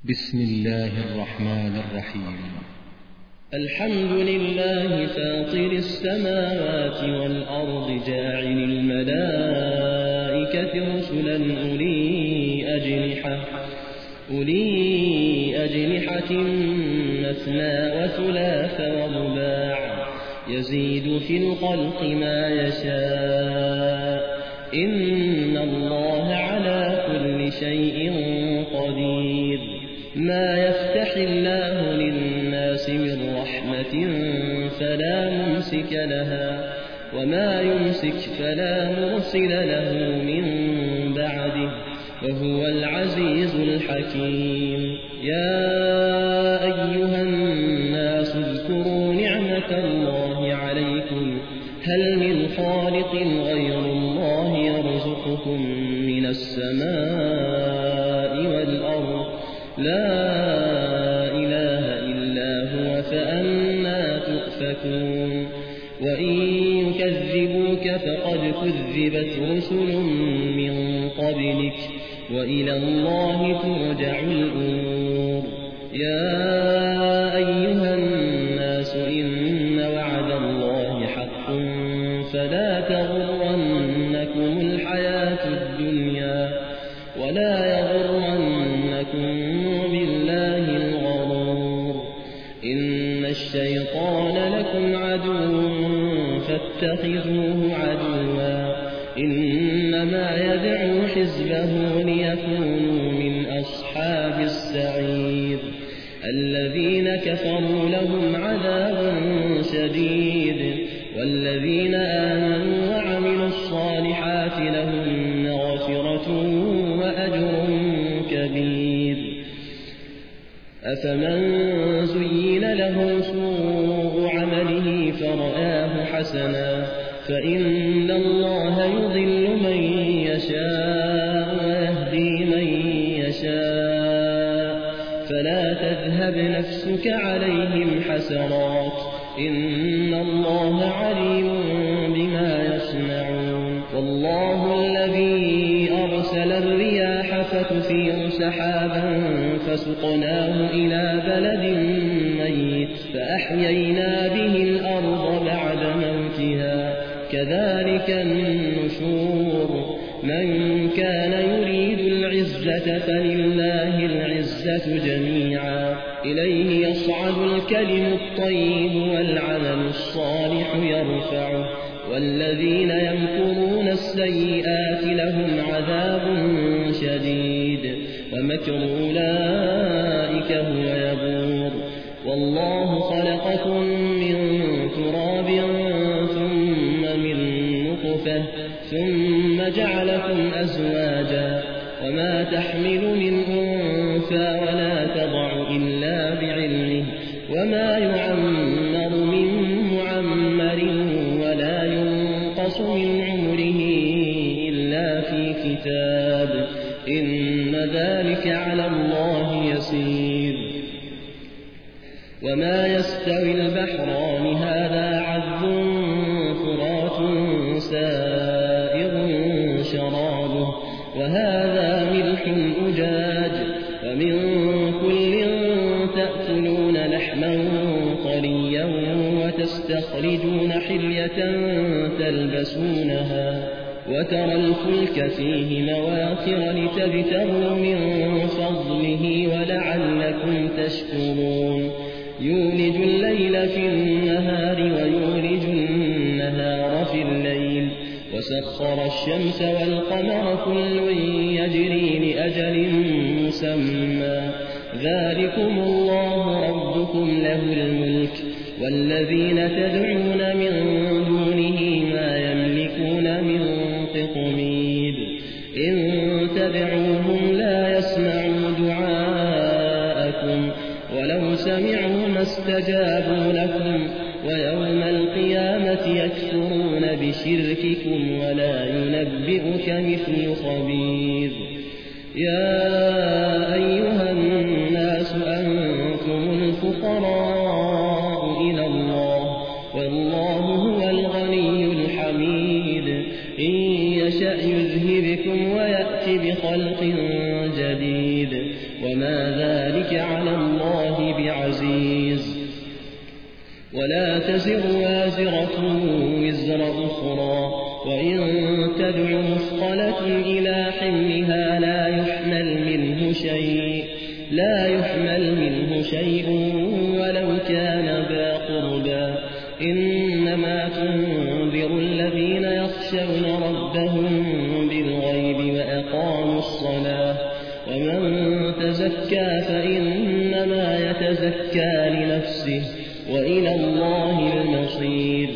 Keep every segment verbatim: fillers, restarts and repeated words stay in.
بسم الله الرحمن الرحيم. الحمد لله فاطر السماوات والأرض جاعل الملائكة رسلا أولي أجنحة أولي أجنحة مثنى وثلاث ورباع يزيد في الخلق ما يشاء إن الله على كل شيء قدير. ما يفتح الله للناس من رحمة فلا ممسك لها وما يمسك فلا مرسل له من بعده وهو العزيز الحكيم. يا أيها الناس اذكروا نعمة الله عليكم هل من خالق غير الله يرزقكم من السماء والأرض لا إله إلا هو فأنى تؤفكون. وإن يكذبوك فقد كذبت رسل من قبلك وإلى الله ترجع الأمور. يا أيها الناس إن وعد الله حق فلا تغرنكم الحياة الدنيا ولا يغرنكم بالله الغرور. إن الشيطان لكم عدو فاتخذوه عدوا إنما يدعو حزبه ليكونوا من أصحاب السعير. الذين كفروا لهم عذاب شديد والذين آمنوا وعملوا الصالحات لهم مغفرة وأجر كبير. أفمن زين له سوء عمله فرآه حسنا فإن الله يضل من يشاء ويهدي من يشاء فلا تذهب نفسك عليهم حسرات إن الله عليم بما يصنعون. والله الذي أرسل الرياح فتثير سحابا فسقناه إلى بلد ميت فأحيينا به الأرض بعد موتها كذلك النشور. من كان يريد العزة فلله العزة جميعا إليه يصعد الكلم الطيب والعمل الصالح يرفعه والذين يمكرون السيئات لهم عذاب شديد ومكر أولئك هو يبور. والله خلقكم من تراب ثم من نطفة ثم جعلكم أزواجا وما تحمل من أنثى ولا تضع إلا بعلمه وما يعمر من معمر ولا ينقص من عمره إلا في كتاب إن ذلك على الله يسير. وما يستوي البحران هذا عذب فرات سائغ شرابه وهذا ملح أجاج ومن كل تأكلون لحما طريا وتستخرجون حلية تلبسونها وترى الفلك فيه مواخر لتبتغوا من فضله ولعلكم تشكرون. يولج الليل في النهار ويولج النهار في الليل وسخر الشمس والقمر كل يجري لأجل مسمى ذلكم الله ربكم له الملك والذين تدعون من دونه ما يملكون من قطمير إن تدعوهم لا يسمعوا دعاءكم ولو سمعوا ما استجابوا لكم ويوم القيامة يكفرون بشرككم ولا ينبئك مثل خبير. يا أيها الناس أنتم الفقراء إلى الله والله هو الغني الحميد. إن يشأ يذهبكم ويأتي بخلق جديد وما ذلك ذلك على الله بعزيز. ولا تزر وازرة وزر أخرى، وإن تدع مثقلة إلى حملها لا يحمل منه شيء لا يحمل منه شيء ولو كان ذا قربى. إنما تنذر الذين يخشون ربهم بالغيب وأقاموا الصلاة، ومن تزكى فإنما يتزكى لنفسه وإلى الله المصير.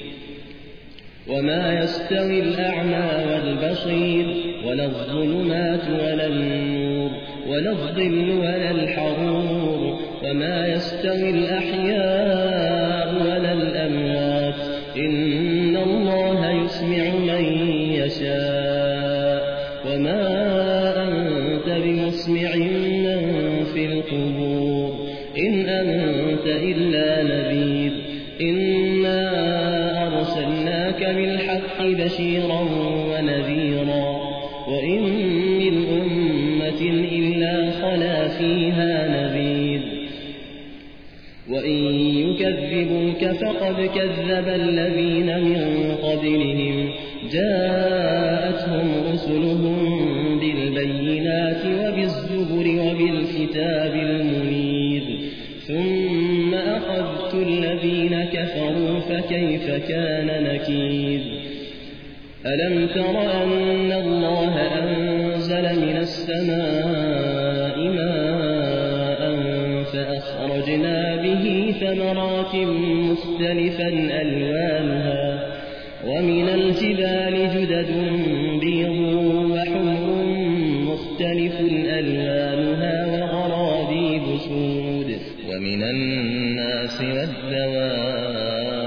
وما يستوي الأعمى والبصير، ولا الظلمات ولا النور، ولا الظل ولا الحرور، وما يستوي الأحياء ولا الأموات، إن الله يسمع من يشاء، وما أنت بمسمع من في القبور، إن أنت إلا نذير. إنا أرسلناك بالحق بشيرا ونذيرا، وإن من أمة إلا خلا فيها نذير. وإن يكذبوك فقد كذب الذين من قبلهم، جاءتهم رسلهم بالبينات وبالزبر وبالكتاب المنير، ثم أخذت الذين كفروا فكيف كان نكير. ألم تر أن الله أنزل من السماء ماء فأخرجنا به ثمرات مختلفا ألوانها، ومن الجبال جدد بيض وحمر مختلف ألوانها وغرابيب سود، ومن الناس والدواب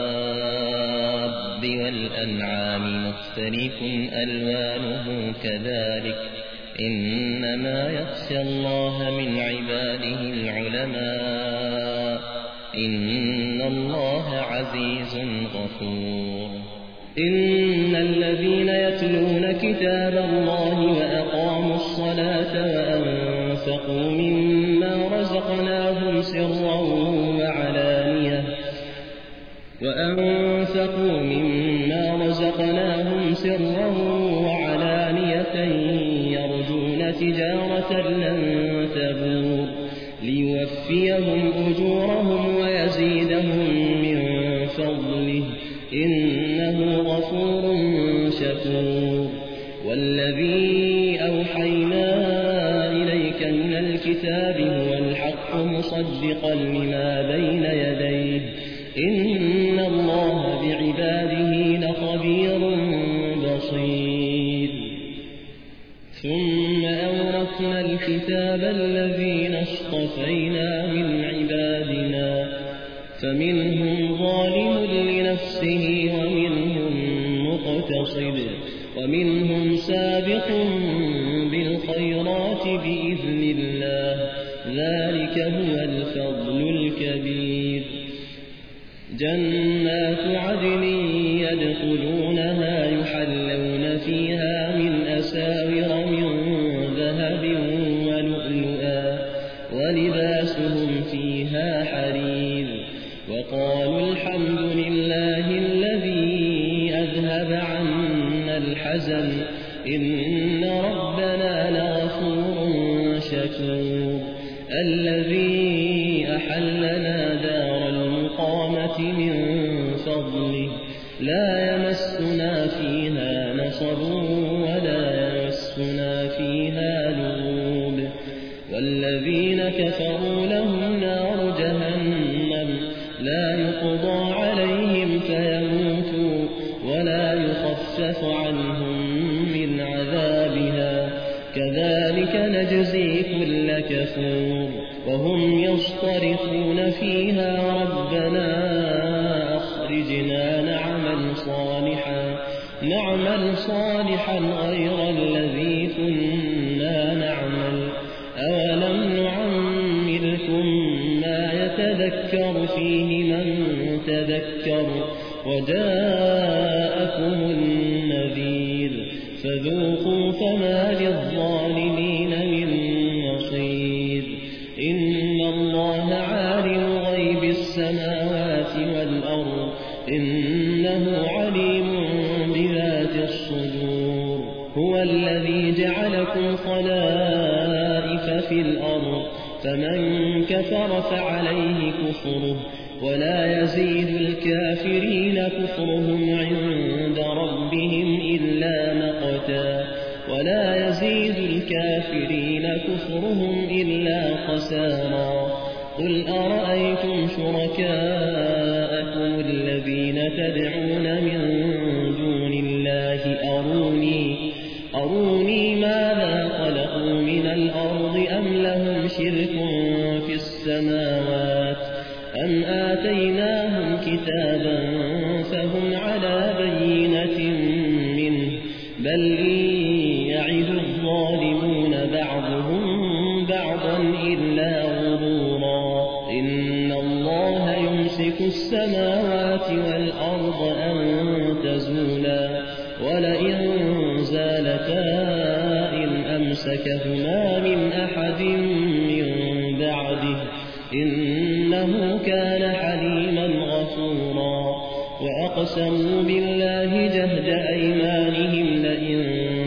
والأنعام مختلف ألوانه كذلك، إنما يخشى الله من عباده العلماء، إن الله عزيز غفور. إن الذين يتلون كتاب الله وأقاموا الصلاة وأنفقوا مما رزقناهم سرا وعلانية وأنفقوا مما رزقناهم سرا وعلانية يرجون تجارة لن تبور، ليوفيهم أجورهم ويزيدهم من فضله، إنه غفور شكور. والذي أوحينا إليك من الكتاب هو الحق مصدقا لما بين يديه، إن الله بعباده لخبير بصير. ثم أورثنا الكتاب الذين اصطفينا من عبادنا، فمنهم ظالم لنفسه ومنهم مقتصد ومنهم سابق بالخيرات بإذن الله، ذلك هو الفضل الكبير. جنات عدن يدخلونها يحلون فيها من أساور من ذهب ولؤلؤا، ولباسهم فيها حرير. وقالوا الحمد لله الذي أذهب عنا الحزن، إن ربنا لغفور شكور. الذي أحلنا دار المقامة من فضله، لا يمسنا فيها نصب ولا يمسنا فيها لغوب. والذين كفروا لهم نار جهنم لا يقضى عليهم فيموتوا ولا يخفف عنهم من عذابها، كذلك نجزي كل كفور. وهم يصطرخون فيها ربنا أخرجنا نعمل صالحا نعمل صالحا غير الذي كنا نعمل، أولم نعمركم ما يتذكر فيه من تذكر وجاءكم النذير، فذوقوا فما للظالمين من نصير. إن الله عالم غيب السماوات والأرض إنه عليم بذات الصدور هو الذي جعلكم خلائف في الأرض فمن كفر فعليه كفره ولا يزيد الكافرين كفرهم عند ربهم إلا مقتا ولا يزيد الكافرين كفرهم إلا خسارا قل أرأيتم شركاءكم الذين تدعون من دون الله أروني أروني ماذا خلقوا من الأرض أم لهم شرك في السماوات أم آتيناهم كتابا فهم على بينة منه بل يعد الظالمون بعضهم بعضا إلا غرورا إن الله يمسك السماوات والأرض أن تزولا ولئن زالتا إن أمسكهما من أحد من بعده إنه كان حليما غفورا وأقسموا بالله جهد أيمانهم لئن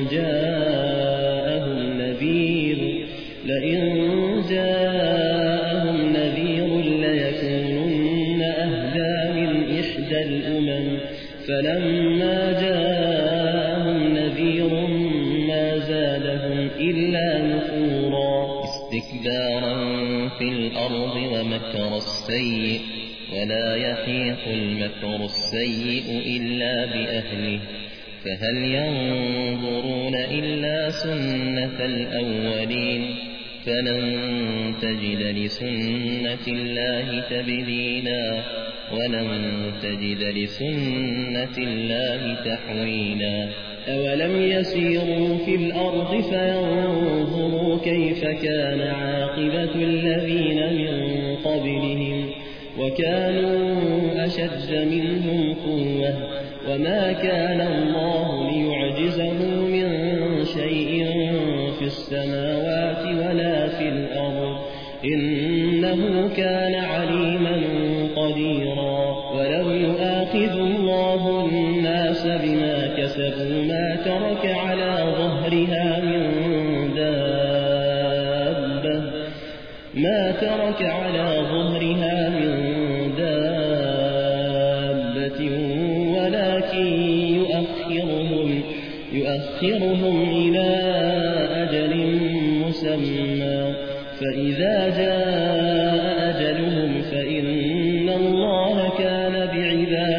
جاءهم نذير لئن جاءهم نذير ليكونن أهدى من إحدى الأمم فلما جاءهم نذير ما زادهم إلا نفورا استكبارا في الأرض ومكر السيء ولا يحيق المكر السيء إلا بأهله فهل ينظرون إلا سنة الأولين فلن تجد لسنة الله تبديلا ولن تجد لسنة الله تحويلا أولم يسيروا في الأرض فينظروا كيف كان عاقبة الذين من قبلهم وكانوا أشد منهم قوة وما كان الله ليعجزه من شيء في السماوات ولا في الأرض إنه كان عليما قديرا ولو يؤاخذ الله الناس بما كسبوا ما ترك على ظهرها من دابة ما ترك على ظهرها من دابة ولكن يؤخرهم يؤخرهم إلى أجل مسمى فإذا جاء أجلهم فإن الله كان بعباده